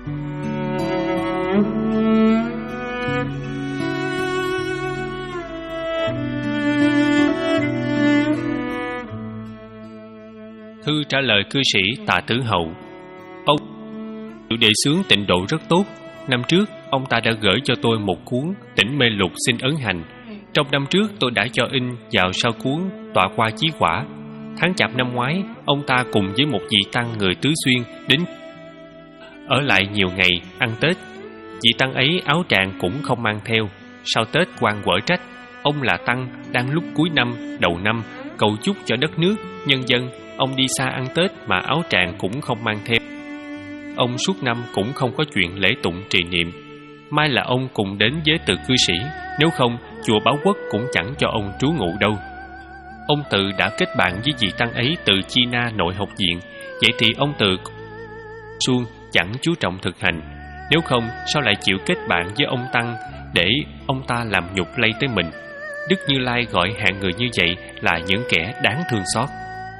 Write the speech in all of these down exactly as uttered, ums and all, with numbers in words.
Thư trả lời cư sĩ Tạ Tử Hậu. Ông đề xướng tịnh độ rất tốt. Năm trước, ông ta đã gửi cho tôi một cuốn Tỉnh Mê Lục xin ấn hành. Trong năm trước, tôi đã cho in vào sau cuốn Tọa Qua Chí Quả. Tháng Chạp năm ngoái, ông ta cùng với một vị tăng người Tứ Xuyên đến ở lại nhiều ngày ăn Tết. Vị tăng ấy áo tràng cũng không mang theo. Sau Tết quan quở trách, ông là tăng đang lúc cuối năm, đầu năm, cầu chúc cho đất nước, nhân dân. Ông đi xa ăn Tết mà áo tràng cũng không mang theo. Ông suốt năm cũng không có chuyện lễ tụng trì niệm. Mai là ông cùng đến với Từ cư sĩ, nếu không chùa Báo Quốc cũng chẳng cho ông trú ngụ đâu. Ông Từ đã kết bạn với vị tăng ấy từ Chi Na Nội Học Viện. Vậy thì ông Từ suông chẳng chú trọng thực hành. Nếu không sao lại chịu kết bạn với ông tăng để ông ta làm nhục lây tới mình. Đức Như Lai gọi hạng người như vậy là những kẻ đáng thương xót.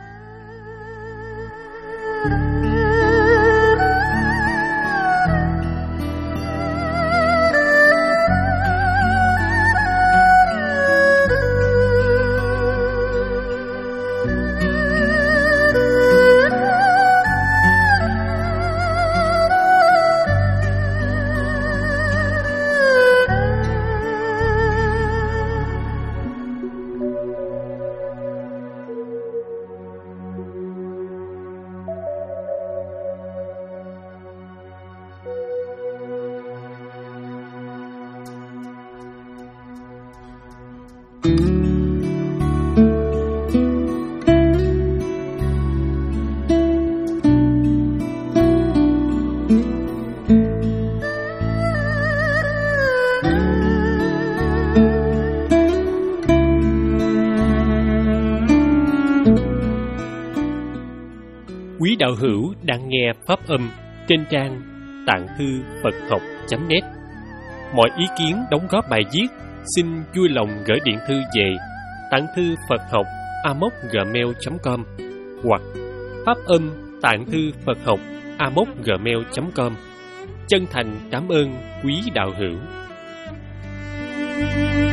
Quý đạo hữu đang nghe pháp âm trên trang tạng thư Phật học chấm net. Mọi ý kiến đóng góp bài viết xin vui lòng gửi điện thư về tạng thư Phật học a mốc gmail chấm com hoặc pháp âm tạng thư Phật học a mốc gmail chấm com. Chân thành cảm ơn quý đạo hữu.